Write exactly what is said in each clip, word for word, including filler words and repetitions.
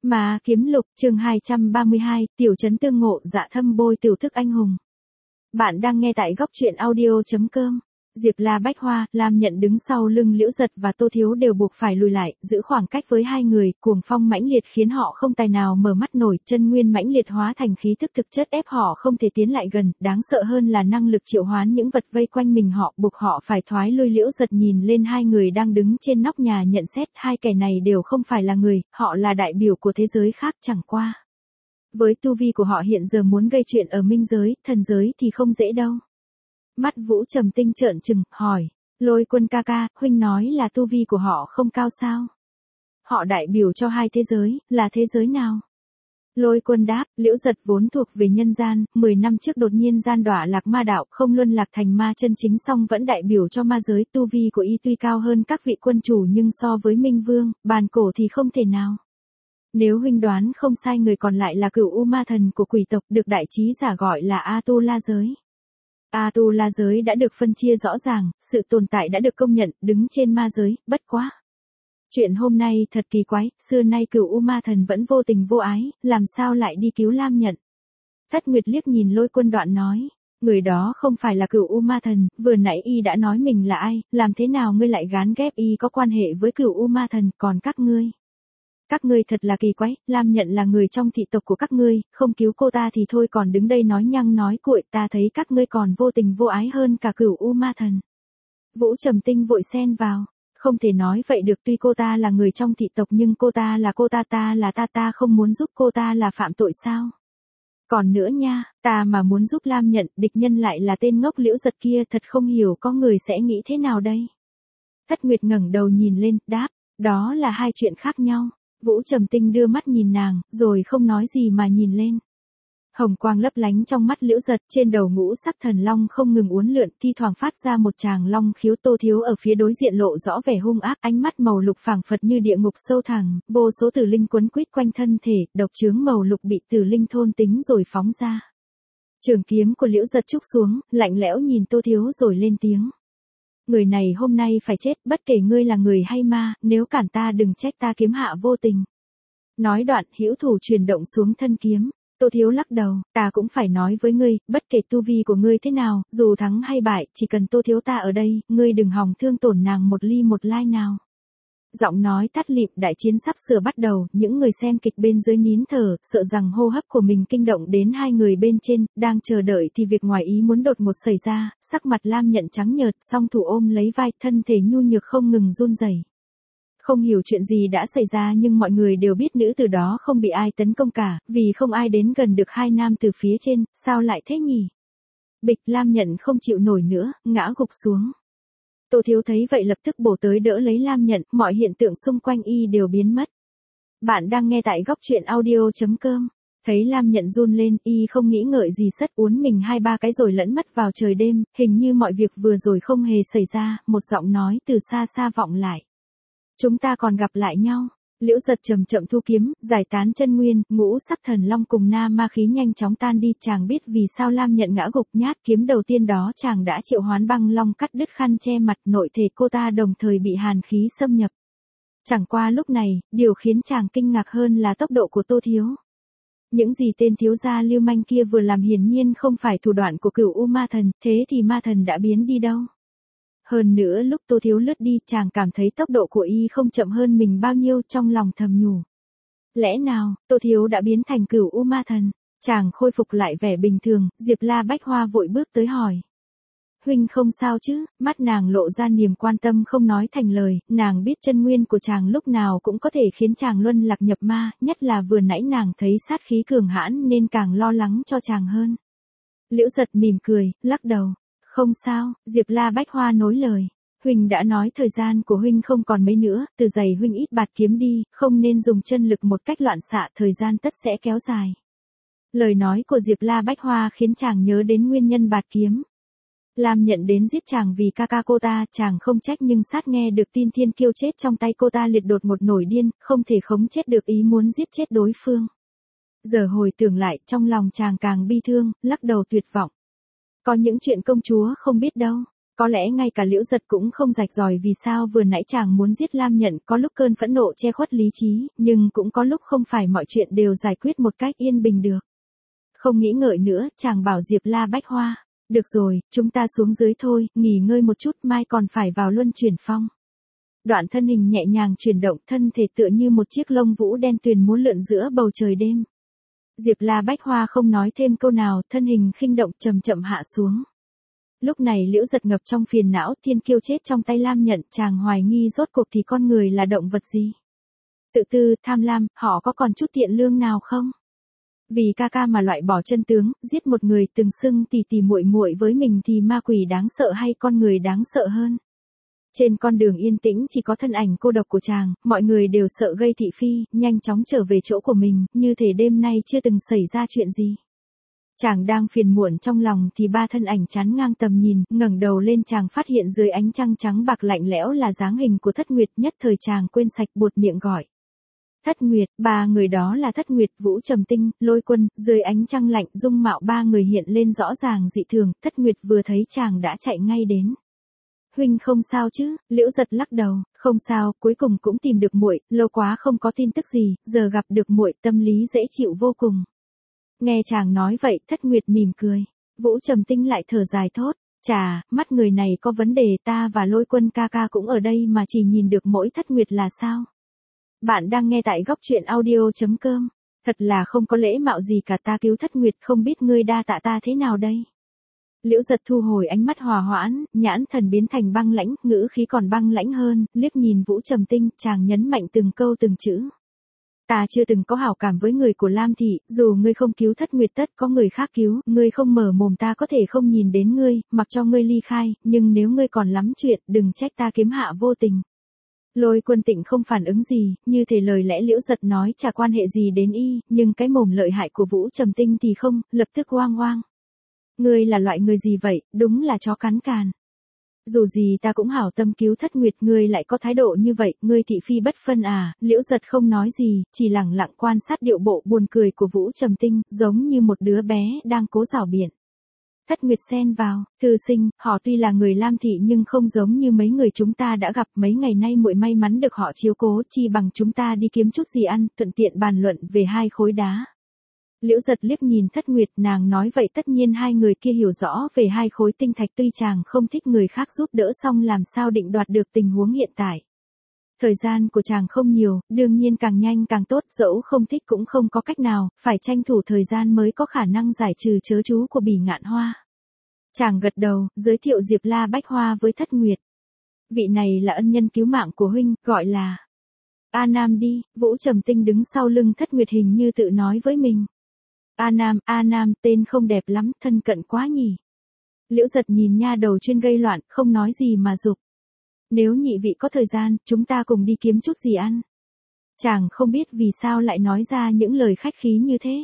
Mà kiếm lục chương hai trăm ba mươi hai, tiểu trấn tương ngộ dạ thâm bôi tiểu thức anh hùng. Bạn đang nghe tại góc truyện audio.com. Diệp La Bách Hoa, Lam Nhận đứng sau lưng Liễu Giật và Tô Thiếu đều buộc phải lùi lại, giữ khoảng cách với hai người, cuồng phong mãnh liệt khiến họ không tài nào mở mắt nổi, chân nguyên mãnh liệt hóa thành khí thức thực chất ép họ không thể tiến lại gần, đáng sợ hơn là năng lực triệu hoán những vật vây quanh mình họ, buộc họ phải thoái lui. Liễu Giật nhìn lên hai người đang đứng trên nóc nhà nhận xét, hai kẻ này đều không phải là người, họ là đại biểu của thế giới khác chẳng qua. Với tu vi của họ hiện giờ muốn gây chuyện ở minh giới, thần giới thì không dễ đâu. Mắt Vũ Trầm Tinh trợn trừng, hỏi, Lôi Quân ca ca, huynh nói là tu vi của họ không cao sao? Họ đại biểu cho hai thế giới, là thế giới nào? Lôi Quân đáp, Liễu Giật vốn thuộc về nhân gian, mười năm trước đột nhiên gian đọa lạc ma đạo, không luân lạc thành ma chân chính song vẫn đại biểu cho ma giới, tu vi của y tuy cao hơn các vị quân chủ nhưng so với Minh Vương, bàn cổ thì không thể nào. Nếu huynh đoán không sai, người còn lại là Cửu U Ma Thần của quỷ tộc, được đại trí giả gọi là A Tu La giới. A Tu La giới đã được phân chia rõ ràng, sự tồn tại đã được công nhận, đứng trên ma giới, bất quá. Chuyện hôm nay thật kỳ quái, xưa nay Cửu U Ma Thần vẫn vô tình vô ái, làm sao lại đi cứu Lam Nhận. Thất Nguyệt liếc nhìn Lôi Quân đoạn nói, người đó không phải là Cửu U Ma Thần, vừa nãy y đã nói mình là ai, làm thế nào ngươi lại gán ghép y có quan hệ với Cửu U Ma Thần, còn các ngươi. Các ngươi thật là kỳ quái, Lam Nhận là người trong thị tộc của các ngươi, không cứu cô ta thì thôi còn đứng đây nói nhăng nói cuội, ta thấy các ngươi còn vô tình vô ái hơn cả Cửu U Ma Thần. Vũ Trầm Tinh vội xen vào, không thể nói vậy được, tuy cô ta là người trong thị tộc nhưng cô ta là cô ta, ta là ta, ta không muốn giúp cô ta là phạm tội sao? Còn nữa nha, ta mà muốn giúp Lam Nhận, địch nhân lại là tên ngốc Liễu Giật kia, thật không hiểu có người sẽ nghĩ thế nào đây? Thất Nguyệt ngẩng đầu nhìn lên, đáp, đó là hai chuyện khác nhau. Vũ Trầm Tinh đưa mắt nhìn nàng, rồi không nói gì mà nhìn lên. Hồng quang lấp lánh trong mắt Liễu Giật, trên đầu ngũ sắc thần long không ngừng uốn lượn, thi thoảng phát ra một tràng long khiếu. Tô Thiếu ở phía đối diện lộ rõ vẻ hung ác, ánh mắt màu lục phảng phật như địa ngục sâu thẳm, vô số tử linh quấn quýt quanh thân thể, độc chướng màu lục bị tử linh thôn tính rồi phóng ra. Trường kiếm của Liễu Giật trúc xuống, lạnh lẽo nhìn Tô Thiếu rồi lên tiếng. Người này hôm nay phải chết, bất kể ngươi là người hay ma, nếu cản ta đừng trách ta kiếm hạ vô tình. Nói đoạn, hữu thủ chuyển động xuống thân kiếm. Tô Thiếu lắc đầu, ta cũng phải nói với ngươi, bất kể tu vi của ngươi thế nào, dù thắng hay bại, chỉ cần Tô Thiếu ta ở đây, ngươi đừng hòng thương tổn nàng một ly một lai nào. Giọng nói tắt lịm, đại chiến sắp sửa bắt đầu, những người xem kịch bên dưới nín thở, sợ rằng hô hấp của mình kinh động đến hai người bên trên, đang chờ đợi thì việc ngoài ý muốn đột ngột xảy ra, sắc mặt Lam Nhận trắng nhợt, song thủ ôm lấy vai, thân thể nhu nhược không ngừng run rẩy. Không hiểu chuyện gì đã xảy ra nhưng mọi người đều biết nữ từ đó không bị ai tấn công cả, vì không ai đến gần được hai nam từ phía trên, sao lại thế nhỉ? Bịch, Lam Nhận không chịu nổi nữa, ngã gục xuống. Tô Thiếu thấy vậy lập tức bổ tới đỡ lấy Lam Nhận, mọi hiện tượng xung quanh y đều biến mất. Bạn đang nghe tại góc truyện audio.com. Thấy Lam Nhận run lên, y không nghĩ ngợi gì sất uốn mình hai ba cái rồi lẫn mất vào trời đêm, hình như mọi việc vừa rồi không hề xảy ra, một giọng nói từ xa xa vọng lại. Chúng ta còn gặp lại nhau. Liễu Giật chậm chậm thu kiếm, giải tán chân nguyên, ngũ sắc thần long cùng na ma khí nhanh chóng tan đi, chàng biết vì sao Lam Nhận ngã gục, nhát kiếm đầu tiên đó chàng đã triệu hoán băng long cắt đứt khăn che mặt, nội thể cô ta đồng thời bị hàn khí xâm nhập. Chẳng qua lúc này, điều khiến chàng kinh ngạc hơn là tốc độ của Tô Thiếu. Những gì tên thiếu gia lưu manh kia vừa làm hiển nhiên không phải thủ đoạn của Cửu U Ma Thần, thế thì ma thần đã biến đi đâu? Hơn nữa lúc Tô Thiếu lướt đi, chàng cảm thấy tốc độ của y không chậm hơn mình bao nhiêu, trong lòng thầm nhủ. Lẽ nào, Tô Thiếu đã biến thành Cửu U Ma Thần? Chàng khôi phục lại vẻ bình thường, Diệp La Bách Hoa vội bước tới hỏi. Huynh không sao chứ? Mắt nàng lộ ra niềm quan tâm không nói thành lời, nàng biết chân nguyên của chàng lúc nào cũng có thể khiến chàng luân lạc nhập ma, nhất là vừa nãy nàng thấy sát khí cường hãn nên càng lo lắng cho chàng hơn. Liễu Giật mỉm cười, lắc đầu. Không sao, Diệp La Bách Hoa nối lời. Huynh đã nói thời gian của huynh không còn mấy nữa, từ giày huynh ít bạt kiếm đi, không nên dùng chân lực một cách loạn xạ, thời gian tất sẽ kéo dài. Lời nói của Diệp La Bách Hoa khiến chàng nhớ đến nguyên nhân bạt kiếm. Lam Nhận đến giết chàng vì ca ca cô ta, chàng không trách nhưng sát nghe được tin Thiên Kiêu chết trong tay cô ta liệt đột một nổi điên, không thể khống chết được ý muốn giết chết đối phương. Giờ hồi tưởng lại, trong lòng chàng càng bi thương, lắc đầu tuyệt vọng. Có những chuyện công chúa không biết đâu. Có lẽ ngay cả Liễu Giật cũng không rạch ròi vì sao vừa nãy chàng muốn giết Lam Nhận, có lúc cơn phẫn nộ che khuất lý trí, nhưng cũng có lúc không phải mọi chuyện đều giải quyết một cách yên bình được. Không nghĩ ngợi nữa, chàng bảo Diệp La Bách Hoa, được rồi, chúng ta xuống dưới thôi, nghỉ ngơi một chút, mai còn phải vào luân chuyển phong. Đoạn thân hình nhẹ nhàng chuyển động, thân thể tựa như một chiếc lông vũ đen tuyền múa lượn giữa bầu trời đêm. Diệp La Bách Hoa không nói thêm câu nào, thân hình khinh động chậm chậm hạ xuống. Lúc này Liễu Giật ngập trong phiền não, thiên kiêu chết trong tay Lam Nhận, chàng hoài nghi rốt cuộc thì con người là động vật gì. Tự tư, tham lam, họ có còn chút thiện lương nào không? Vì ca ca mà loại bỏ chân tướng, giết một người từng xưng tỉ tỉ muội muội với mình thì ma quỷ đáng sợ hay con người đáng sợ hơn? Trên con đường yên tĩnh chỉ có thân ảnh cô độc của chàng, mọi người đều sợ gây thị phi, nhanh chóng trở về chỗ của mình, như thể đêm nay chưa từng xảy ra chuyện gì. Chàng đang phiền muộn trong lòng thì ba thân ảnh chắn ngang tầm nhìn, ngẩng đầu lên chàng phát hiện dưới ánh trăng trắng bạc lạnh lẽo là dáng hình của Thất Nguyệt, nhất thời chàng quên sạch buột miệng gọi. Thất Nguyệt, ba người đó là Thất Nguyệt, Vũ Trầm Tinh, Lôi Quân, dưới ánh trăng lạnh dung mạo ba người hiện lên rõ ràng dị thường, Thất Nguyệt vừa thấy chàng đã chạy ngay đến. Huynh không sao chứ? Liễu Giật lắc đầu, không sao, cuối cùng cũng tìm được muội, lâu quá không có tin tức gì, giờ gặp được muội, tâm lý dễ chịu vô cùng. Nghe chàng nói vậy, Thất Nguyệt mỉm cười. Vũ Trầm Tinh lại thở dài thốt, chà, mắt người này có vấn đề, ta và Lôi Quân ca ca cũng ở đây mà chỉ nhìn được mỗi Thất Nguyệt là sao? Bạn đang nghe tại góc truyện audio chấm com. Thật là không có lễ mạo gì cả, ta cứu Thất Nguyệt, không biết ngươi đa tạ ta thế nào đây? Liễu Giật thu hồi ánh mắt hòa hoãn, nhãn thần biến thành băng lãnh, ngữ khí còn băng lãnh hơn, liếc nhìn Vũ Trầm Tinh, chàng nhấn mạnh từng câu từng chữ. Ta chưa từng có hảo cảm với người của Lam Thị, dù ngươi không cứu Thất Nguyệt tất có người khác cứu, ngươi không mở mồm ta có thể không nhìn đến ngươi, mặc cho ngươi ly khai, nhưng nếu ngươi còn lắm chuyện, đừng trách ta kiếm hạ vô tình. Lôi Quân Tịnh không phản ứng gì, như thể lời lẽ Liễu Giật nói chả quan hệ gì đến y, nhưng cái mồm lợi hại của Vũ Trầm Tinh thì không, lập tức oang oang. Ngươi là loại người gì vậy, đúng là chó cắn càn. Dù gì ta cũng hảo tâm cứu Thất Nguyệt, ngươi lại có thái độ như vậy, ngươi thị phi bất phân à? Liễu Giật không nói gì, chỉ lẳng lặng quan sát điệu bộ buồn cười của Vũ Trầm Tinh, giống như một đứa bé đang cố rảo biện. Thất Nguyệt xen vào, thư sinh, họ tuy là người Lam Thị nhưng không giống như mấy người chúng ta đã gặp, mấy ngày nay muội may mắn được họ chiếu cố, chi bằng chúng ta đi kiếm chút gì ăn, thuận tiện bàn luận về hai khối đá. Liễu Giật liếc nhìn Thất Nguyệt, nàng nói vậy tất nhiên hai người kia hiểu rõ về hai khối tinh thạch, tuy chàng không thích người khác giúp đỡ song làm sao định đoạt được tình huống hiện tại. Thời gian của chàng không nhiều, đương nhiên càng nhanh càng tốt, dẫu không thích cũng không có cách nào, phải tranh thủ thời gian mới có khả năng giải trừ chớ chú của Bỉ Ngạn Hoa. Chàng gật đầu, giới thiệu Diệp La Bách Hoa với Thất Nguyệt. Vị này là ân nhân cứu mạng của huynh, gọi là A Nam đi. Vũ Trầm Tinh đứng sau lưng Thất Nguyệt hình như tự nói với mình. A Nam, A Nam, tên không đẹp lắm, thân cận quá nhỉ. Liễu Giật nhìn nha đầu chuyên gây loạn, không nói gì mà giục. Nếu nhị vị có thời gian, chúng ta cùng đi kiếm chút gì ăn. Chàng không biết vì sao lại nói ra những lời khách khí như thế.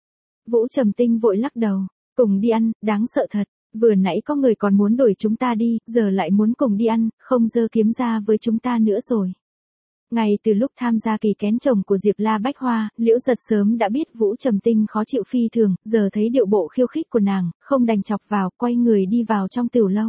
Vũ Trầm Tinh vội lắc đầu, cùng đi ăn, đáng sợ thật, vừa nãy có người còn muốn đuổi chúng ta đi, giờ lại muốn cùng đi ăn, không dơ kiếm ra với chúng ta nữa rồi. Ngay từ lúc tham gia kỳ kén chồng của Diệp La Bách Hoa, Liễu Giật sớm đã biết Vũ Trầm Tinh khó chịu phi thường, giờ thấy điệu bộ khiêu khích của nàng, không đành chọc vào, quay người đi vào trong tiểu lâu.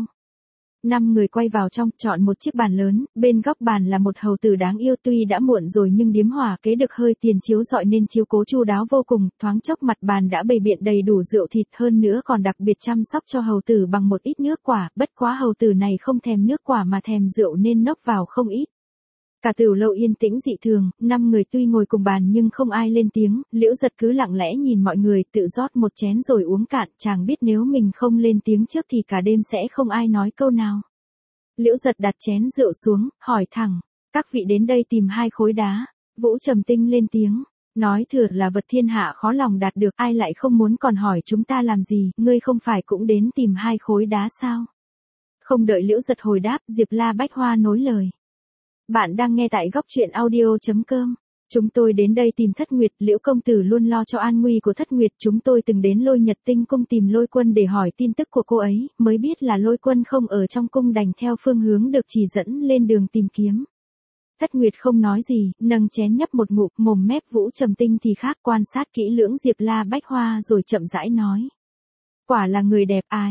Năm người quay vào trong, chọn một chiếc bàn lớn, bên góc bàn là một hầu tử đáng yêu, tuy đã muộn rồi nhưng điếm hòa kế được hơi tiền chiếu rọi nên chiếu cố chu đáo vô cùng, thoáng chốc mặt bàn đã bày biện đầy đủ rượu thịt, hơn nữa còn đặc biệt chăm sóc cho hầu tử bằng một ít nước quả, bất quá hầu tử này không thèm nước quả mà thèm rượu nên nốc vào không ít. Cả tiểu lâu yên tĩnh dị thường, năm người tuy ngồi cùng bàn nhưng không ai lên tiếng, Liễu Giật cứ lặng lẽ nhìn mọi người, tự rót một chén rồi uống cạn, chàng biết nếu mình không lên tiếng trước thì cả đêm sẽ không ai nói câu nào. Liễu Giật đặt chén rượu xuống, hỏi thẳng, các vị đến đây tìm hai khối đá. Vũ Trầm Tinh lên tiếng, nói thừa là vật thiên hạ khó lòng đạt được, ai lại không muốn, còn hỏi chúng ta làm gì, ngươi không phải cũng đến tìm hai khối đá sao? Không đợi Liễu Giật hồi đáp, Diệp La Bách Hoa nối lời. Bạn đang nghe tại góc truyện audio chấm com. Chúng tôi đến đây tìm Thất Nguyệt, Liễu công tử luôn lo cho an nguy của Thất Nguyệt, chúng tôi từng đến Lôi Nhật Tinh cung tìm Lôi Quân để hỏi tin tức của cô ấy, mới biết là Lôi Quân không ở trong cung, đành theo phương hướng được chỉ dẫn lên đường tìm kiếm. Thất Nguyệt không nói gì, nâng chén nhấp một ngụm, mồm mép. Vũ Trầm Tinh thì khác, quan sát kỹ lưỡng Diệp La Bách Hoa rồi chậm rãi nói. Quả là người đẹp ai.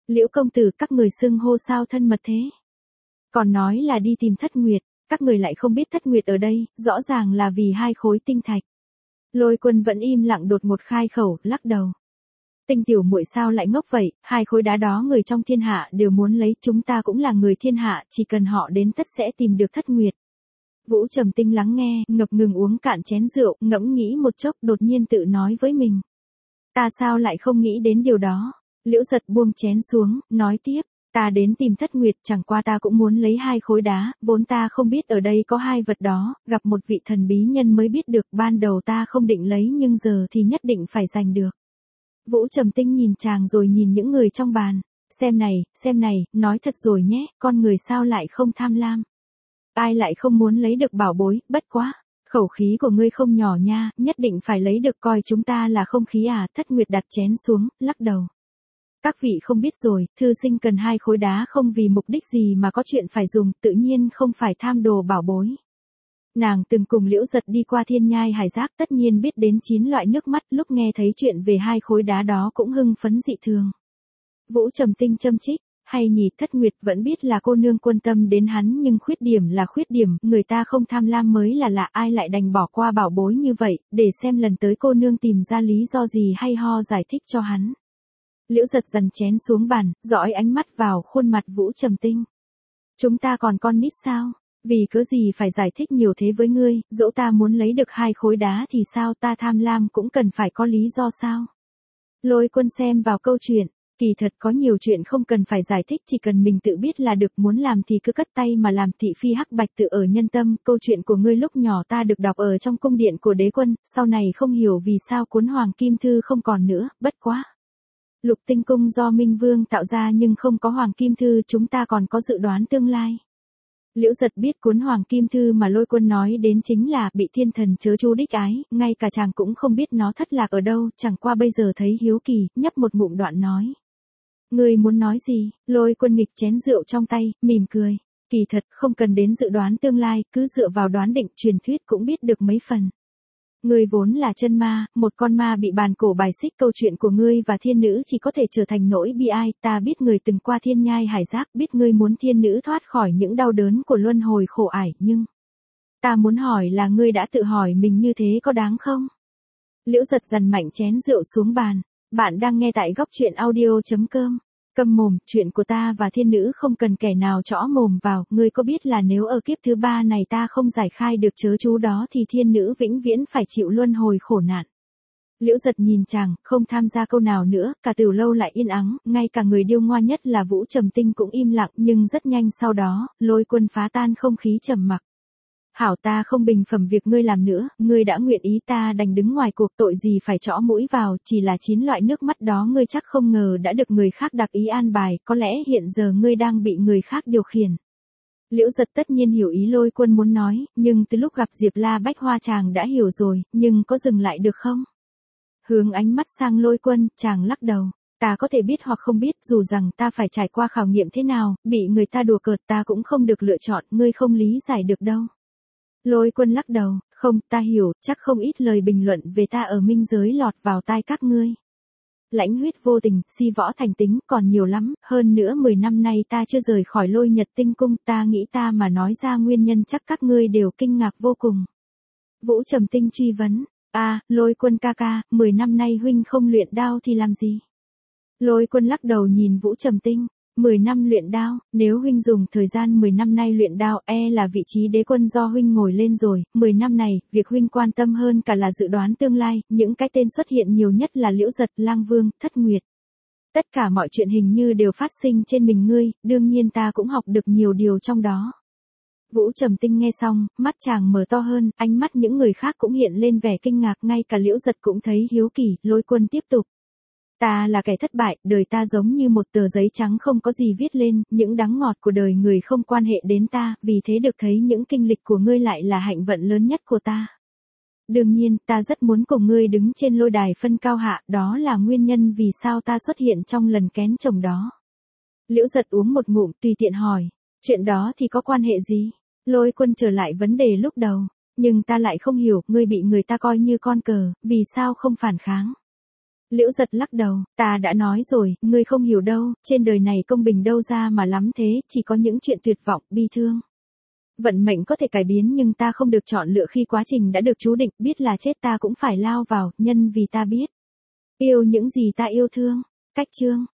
Liễu công tử, các người xưng hô sao thân mật thế? Còn nói là đi tìm Thất Nguyệt, các người lại không biết Thất Nguyệt ở đây, rõ ràng là vì hai khối tinh thạch. Lôi Quân vẫn im lặng đột một khai khẩu, lắc đầu. Tinh tiểu muội sao lại ngốc vậy, hai khối đá đó người trong thiên hạ đều muốn lấy, chúng ta cũng là người thiên hạ, chỉ cần họ đến tất sẽ tìm được Thất Nguyệt. Vũ Trầm Tinh lắng nghe, ngập ngừng uống cạn chén rượu, ngẫm nghĩ một chốc đột nhiên tự nói với mình. Ta sao lại không nghĩ đến điều đó? Liễu Giật buông chén xuống, nói tiếp. Ta đến tìm Thất Nguyệt, chẳng qua ta cũng muốn lấy hai khối đá, vốn ta không biết ở đây có hai vật đó, gặp một vị thần bí nhân mới biết được, ban đầu ta không định lấy nhưng giờ thì nhất định phải giành được. Vũ Trầm Tinh nhìn chàng rồi nhìn những người trong bàn. Xem này, xem này, nói thật rồi nhé, con người sao lại không tham lam? Ai lại không muốn lấy được bảo bối, bất quá. Khẩu khí của ngươi không nhỏ nha, nhất định phải lấy được, coi chúng ta là không khí à? Thất Nguyệt đặt chén xuống, lắc đầu. Các vị không biết rồi, thư sinh cần hai khối đá không vì mục đích gì mà có chuyện phải dùng, tự nhiên không phải tham đồ bảo bối. Nàng từng cùng Liễu Giật đi qua thiên nhai hải giác, tất nhiên biết đến chín loại nước mắt, lúc nghe thấy chuyện về hai khối đá đó cũng hưng phấn dị thường. Vũ Trầm Tinh châm chích, hay nhỉ, Thất Nguyệt vẫn biết là cô nương quan tâm đến hắn nhưng khuyết điểm là khuyết điểm, người ta không tham lam mới là lạ, ai lại đành bỏ qua bảo bối như vậy, để xem lần tới cô nương tìm ra lý do gì hay ho giải thích cho hắn. Liễu Giật dằn chén xuống bàn, dõi ánh mắt vào khuôn mặt Vũ Trầm Tinh. Chúng ta còn con nít sao? Vì cớ gì phải giải thích nhiều thế với ngươi, dẫu ta muốn lấy được hai khối đá thì sao, ta tham lam cũng cần phải có lý do sao? Lôi Quân xem vào câu chuyện, kỳ thật có nhiều chuyện không cần phải giải thích, chỉ cần mình tự biết là được, muốn làm thì cứ cất tay mà làm. Thị phi hắc bạch tự ở nhân tâm, câu chuyện của ngươi lúc nhỏ ta được đọc ở trong cung điện của đế quân, sau này không hiểu vì sao cuốn Hoàng Kim Thư không còn nữa, bất quá. Lục Tinh Cung do Minh Vương tạo ra nhưng không có Hoàng Kim Thư, chúng ta còn có dự đoán tương lai. Liễu Giật biết cuốn Hoàng Kim Thư mà Lôi Quân nói đến chính là bị thiên thần chớ chu đích ái, ngay cả chàng cũng không biết nó thất lạc ở đâu, chẳng qua bây giờ thấy hiếu kỳ, nhấp một ngụm đoạn nói. Ngươi muốn nói gì? Lôi Quân nghịch chén rượu trong tay, mỉm cười. Kỳ thật không cần đến dự đoán tương lai, cứ dựa vào đoán định truyền thuyết cũng biết được mấy phần. Ngươi vốn là chân ma, một con ma bị bàn cổ bài xích, câu chuyện của ngươi và thiên nữ chỉ có thể trở thành nỗi bi ai, ta biết ngươi từng qua thiên nhai hải giác, biết ngươi muốn thiên nữ thoát khỏi những đau đớn của luân hồi khổ ải, nhưng... Ta muốn hỏi là ngươi đã tự hỏi mình như thế có đáng không? Liễu Giật dằn mạnh chén rượu xuống bàn, bạn đang nghe tại góc truyện audio chấm com. Câm mồm, chuyện của ta và thiên nữ không cần kẻ nào trõ mồm vào, ngươi có biết là nếu ở kiếp thứ ba này ta không giải khai được chớ chú đó thì thiên nữ vĩnh viễn phải chịu luân hồi khổ nạn. Liễu Giật nhìn chàng, không tham gia câu nào nữa, cả Từ Lâu lại yên ắng, ngay cả người điêu ngoa nhất là Vũ Trầm Tinh cũng im lặng, nhưng rất nhanh sau đó, Lôi Quân phá tan không khí trầm mặc. Hảo, ta không bình phẩm việc ngươi làm nữa, ngươi đã nguyện ý, ta đành đứng ngoài cuộc, tội gì phải trõ mũi vào, chỉ là chín loại nước mắt đó ngươi chắc không ngờ đã được người khác đặc ý an bài, có lẽ hiện giờ ngươi đang bị người khác điều khiển. Liễu Giật tất nhiên hiểu ý Lôi Quân muốn nói, nhưng từ lúc gặp Diệp La Bách Hoa chàng đã hiểu rồi, nhưng có dừng lại được không? Hướng ánh mắt sang Lôi Quân, chàng lắc đầu. Ta có thể biết hoặc không biết, dù rằng ta phải trải qua khảo nghiệm thế nào, bị người ta đùa cợt ta cũng không được lựa chọn, ngươi không lý giải được đâu. Lôi Quân lắc đầu, không, ta hiểu, chắc không ít lời bình luận về ta ở minh giới lọt vào tai các ngươi. Lãnh huyết vô tình, si võ thành tính, còn nhiều lắm, hơn nữa mười năm nay ta chưa rời khỏi Lôi Nhật Tinh Cung, ta nghĩ ta mà nói ra nguyên nhân chắc các ngươi đều kinh ngạc vô cùng. Vũ Trầm Tinh truy vấn, a à, Lôi Quân ca ca, mười năm nay huynh không luyện đao thì làm gì? Lôi Quân lắc đầu nhìn Vũ Trầm Tinh. mười năm luyện đao, nếu huynh dùng thời gian mười năm nay luyện đao, e là vị trí đế quân do huynh ngồi lên rồi, mười năm này, việc huynh quan tâm hơn cả là dự đoán tương lai, những cái tên xuất hiện nhiều nhất là Liễu Giật, Lang Vương, Thất Nguyệt. Tất cả mọi chuyện hình như đều phát sinh trên mình ngươi, đương nhiên ta cũng học được nhiều điều trong đó. Vũ Trầm Tinh nghe xong, mắt chàng mở to hơn, ánh mắt những người khác cũng hiện lên vẻ kinh ngạc, ngay cả Liễu Giật cũng thấy hiếu kỳ. Lôi Quân tiếp tục. Ta là kẻ thất bại, đời ta giống như một tờ giấy trắng không có gì viết lên, những đắng ngọt của đời người không quan hệ đến ta, vì thế được thấy những kinh lịch của ngươi lại là hạnh vận lớn nhất của ta. Đương nhiên, ta rất muốn cùng ngươi đứng trên lôi đài phân cao hạ, đó là nguyên nhân vì sao ta xuất hiện trong lần kén chồng đó. Liễu Giật uống một ngụm, tùy tiện hỏi, chuyện đó thì có quan hệ gì? Lôi Quân trở lại vấn đề lúc đầu, nhưng ta lại không hiểu, ngươi bị người ta coi như con cờ, vì sao không phản kháng? Liễu Giật lắc đầu, ta đã nói rồi, ngươi không hiểu đâu, trên đời này công bình đâu ra mà lắm thế, chỉ có những chuyện tuyệt vọng, bi thương. Vận mệnh có thể cải biến nhưng ta không được chọn lựa khi quá trình đã được chú định, biết là chết ta cũng phải lao vào, nhân vì ta biết. Yêu những gì ta yêu thương. Cách chương.